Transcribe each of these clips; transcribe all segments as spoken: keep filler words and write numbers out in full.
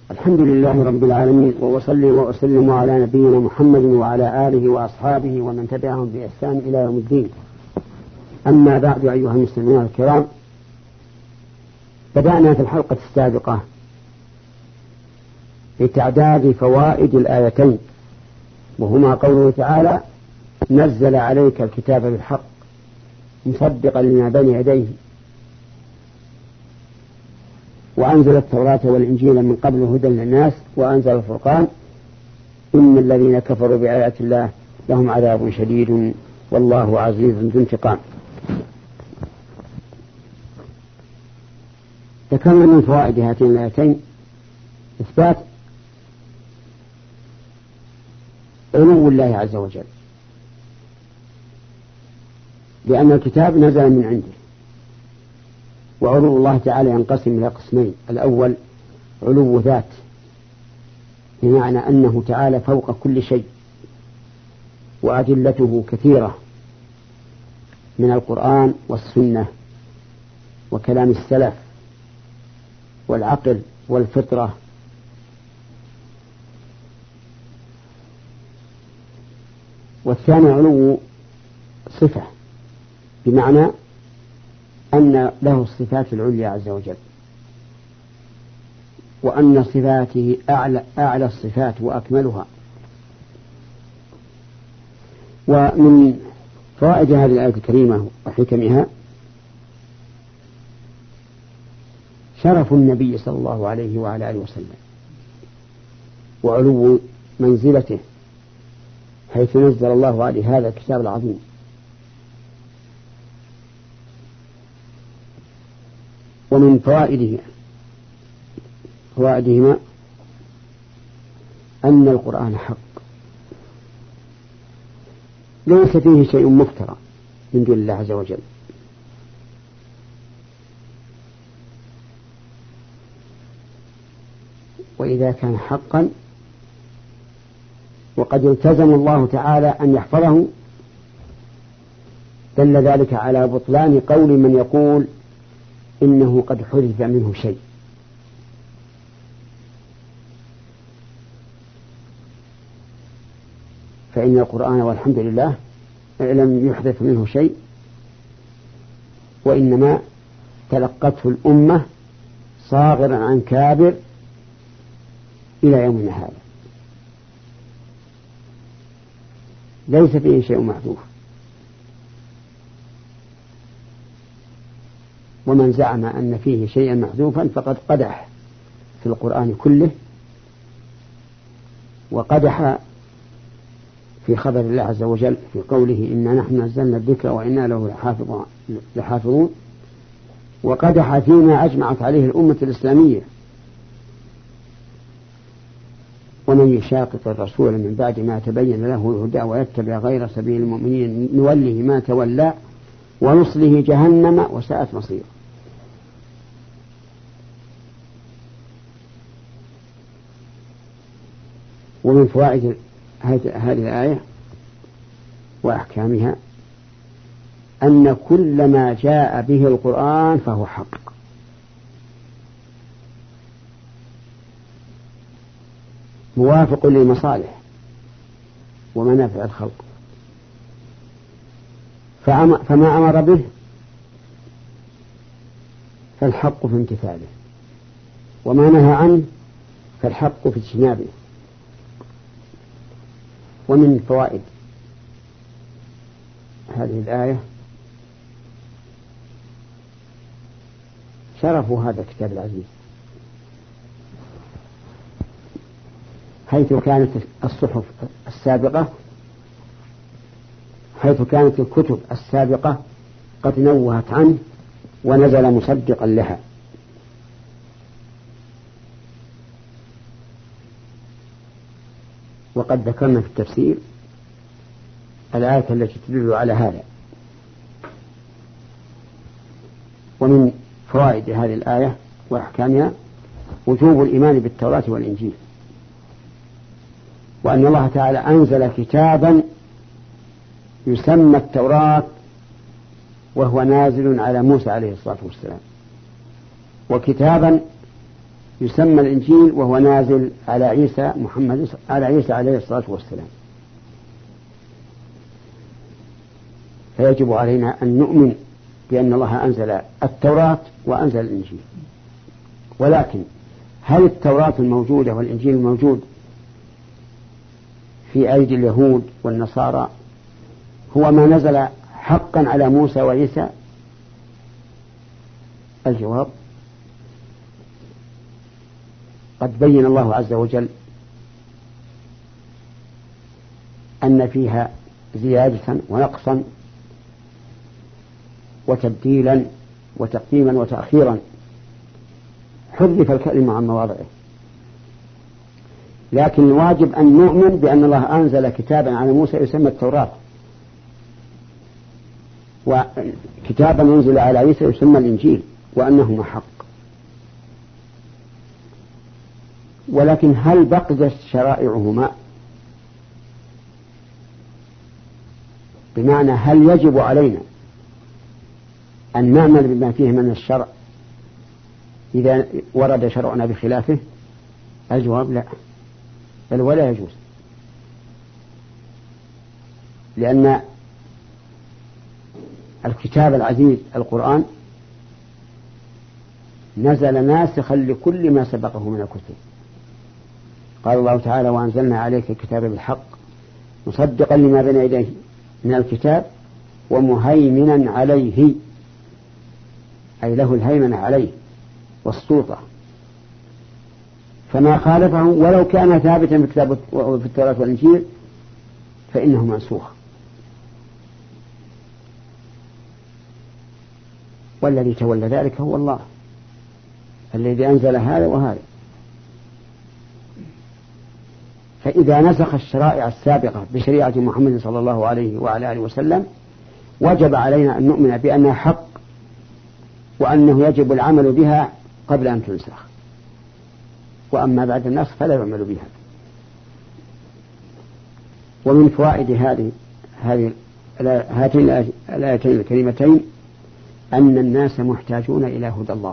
الحمد لله رب العالمين، وأصلي وأسلم على نبينا محمد وعلى آله وأصحابه ومن تبعهم بإحسان إلى يوم الدين. أما بعد، أيها المسلمون الكرام، بدأنا في الحلقة السابقة بتعداد فوائد الآيتين، وهما قوله تعالى: نزل عليك الكتاب بالحق مصدقا لما بين يديه وأنزل التوراة والإنجيل من قبل هدى للناس وأنزل الفرقان إن الذين كفروا بآيات الله لهم عذاب شديد والله عزيز ذو انتقام. ذكرنا من فوائد هاتين الآيتين إثبات علو الله عز وجل، لأن الكتاب نزل من عنده، وعلو الله تعالى ينقسم إلى قسمين: الأول علو ذات، بمعنى أنه تعالى فوق كل شيء، وأدلته كثيرة من القرآن والسنة وكلام السلف والعقل والفطرة. والثاني علو صفة، بمعنى أن له الصفات العليا عز وجل، وأن صفاته أعلى, أعلى الصفات وأكملها. ومن فوائد هذه الآية الكريمة وحكمها شرف النبي صلى الله عليه وعلى آله وسلم، وعلو منزلته، حيث نزل الله عليه هذا الكتاب العظيم. ومن فوائده فوائدهما أن القرآن حق، ليس فيه شيء مفترى من دون الله عز وجل، وإذا كان حقا وقد التزم الله تعالى أن يحفظه، دل ذلك على بطلان قول من يقول إنه قد حذف منه شيء. فإن القرآن والحمد لله لم يحذف منه شيء، وإنما تلقته الأمة صاغرا عن كابر إلى يومنا هذا، ليس فيه شيء محذوف. ومن زعم أن فيه شيئا محذوفا فقد قدح في القرآن كله، وقدح في خبر الله عز وجل في قوله: إنا نحن نزلنا الذكر وإنا له لحافظون، وقدح فيما أجمعت عليه الأمة الإسلامية. ومن يشاقق الرسول من بعد ما تبين له الهدى ويتبع غير سبيل المؤمنين نوله ما تولى ونصله جهنم وساءت مصيره. ومن فوائد هذه الآية وأحكامها أن كل ما جاء به القرآن فهو حق، موافق للمصالح ومنافع الخلق، فما أمر به فالحق في امتثاله، وما نهى عنه فالحق في اجتنابه. ومن فوائد هذه الآية شرف هذا الكتاب العزيز، حيث كانت الصحف السابقة حيث كانت الكتب السابقة قد نوهت عنه ونزل مصدقا لها. وقد ذكرنا في التفسير الآية التي تدل على هذا. ومن فوائد هذه الآية وأحكامها وجوب الإيمان بالتوراة والإنجيل، وأن الله تعالى أنزل كتابا يسمى التوراة وهو نازل على موسى عليه الصلاة والسلام، وكتابا يسمى الإنجيل وهو نازل على عيسى محمد على عيسى عليه الصلاة والسلام. فيجب علينا أن نؤمن بأن الله أنزل التوراة وأنزل الإنجيل. ولكن هل التوراة الموجودة والإنجيل الموجود في أيدي اليهود والنصارى هو ما نزل حقا على موسى وعيسى؟ الجواب: قد بين الله عز وجل أن فيها زيادة ونقصا وتبديلا وتقديما وتأخيرا، حذف الكلمة عن مواضعه. لكن الواجب أن نؤمن بأن الله أنزل كتابا على موسى يسمى التوراة، وكتابا ينزل على عيسى يسمى الإنجيل، وأنهما حق. ولكن هل بقيت شرائعهما؟ بمعنى هل يجب علينا أن نعمل بما فيه من الشرع إذا ورد شرعنا بخلافه؟ الجواب: لا، بل ولا يجوز، لأن الكتاب العزيز القرآن نزل ناسخا لكل ما سبقه من الكتب. قال الله تعالى: وأنزلنا عليك الكتاب بالحق مصدقا لما بين يديه من الكتاب ومهيمنا عليه، أي له الهيمنة عليه والسلطة، فما خالفه ولو كان ثابتا في الكتاب وفي التوراة والإنجيل فإنه منسوخ. والذي تولى ذلك هو الله الذي أنزل هذا وهذا. فإذا نسخ الشرائع السابقة بشريعة محمد صلى الله عليه وعلى آله وسلم وجب علينا أن نؤمن بأنها حق، وأنه يجب العمل بها قبل أن تنسخ، وأما بعد النسخ فلا يعمل بها. ومن فوائد هذه هذه هاتين الآيتين الكريمتين أن الناس محتاجون إلى هدى الله،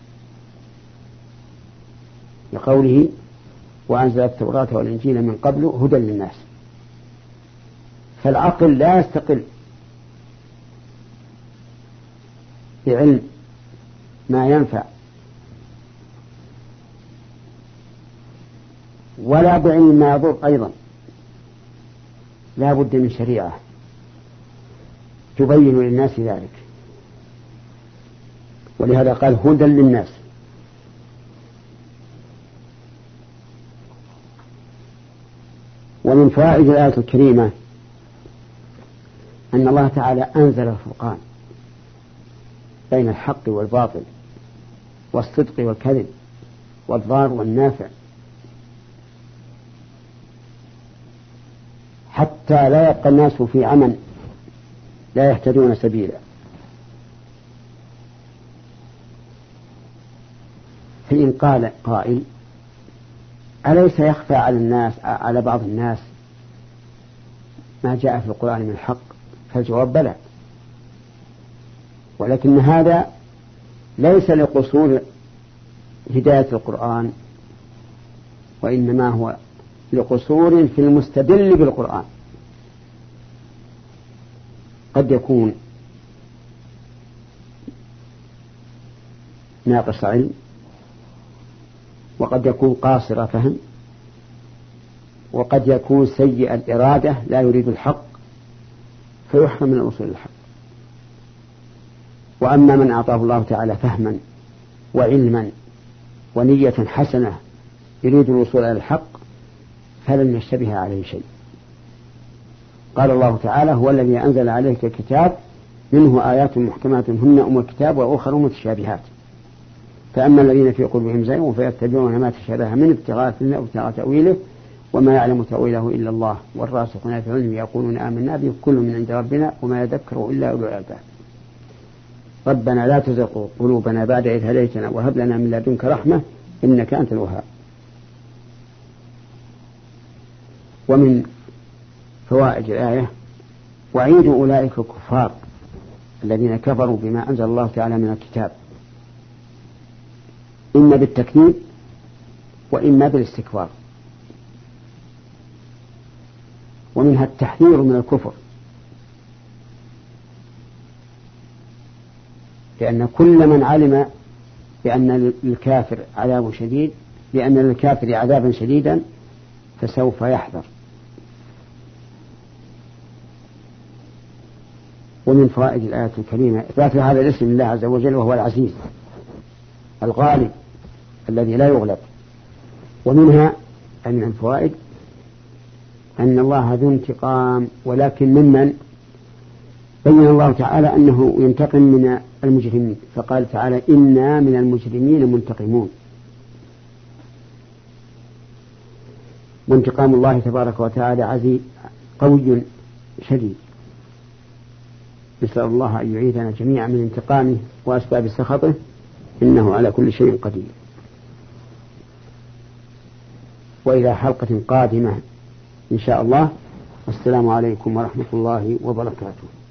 لقوله: وأنزل التوراة والإنجيل من قبل هدى للناس. فالعقل لا يستقل بعلم ما ينفع ولا بعلم ما يضر أيضا، لا بد من شريعة تبين للناس ذلك، ولهذا قال هدى للناس. ومن فوائد الآية الكريمة أن الله تعالى أنزل الفرقان بين الحق والباطل والصدق والكذب والضار والنافع، حتى لا يبقى الناس في عمى لا يهتدون سبيلا. فإن قال قائل: أليس يخفى على الناس على بعض الناس ما جاء في القرآن من الحق؟ فالجواب: بلى، ولكن هذا ليس لقصور هداية القرآن، وإنما هو لقصور في المستدل بالقرآن. قد يكون ناقص علم، وقد يكون قاصر فهم، وقد يكون سيء الإرادة لا يريد الحق فيحرم من الوصول للحق. وأما من أعطاه الله تعالى فهما وعلما ونية حسنة يريد الوصول إلى الحق فلن يشتبه عليه شيء. قال الله تعالى: هو الذي أنزل عليك الكتاب منه آيات محكمات هن أم الكتاب وأخر متشابهات، فأما الذين في قلوبهم زيغ فيتبعون ما تشابه من ابتغاء الفتنة وابتغاء تأويله وما يعلم تأويله إلا الله والراسخون في العلم يقولون آمنا به كل من عند ربنا وما يذكر إلا أولو الألباب. ربنا لا تزغ قلوبنا بعد إذ هديتنا وهب لنا من لدنك رحمة إنك أنت الوهاب. ومن فوائد الآية وعيد أولئك الكفار الذين كفروا بما أنزل الله تعالى من الكتاب، إما بالتكذيب وإما بالاستكبار. ومنها التحذير من الكفر، لأن كل من علم بأن للكافر عذاب شديد لأن للكافر عذابا شديدا فسوف يحذر. ومن فوائد الآية الكريمة إثبات هذا الاسم لله عز وجل، وهو العزيز الغالب الذي لا يغلب. ومنها أي من الفوائد أن الله ذو انتقام، ولكن ممن بين الله تعالى أنه ينتقم من المجرمين، فقال تعالى إنا من المجرمين منتقمون. وانتقام الله تبارك وتعالى عزيز قوي شديد، نسأل الله أن يعيذنا جميعا من انتقامه وأسباب سخطه، إنه على كل شيء قدير. وإلى حلقة قادمة إن شاء الله، والسلام عليكم ورحمة الله وبركاته.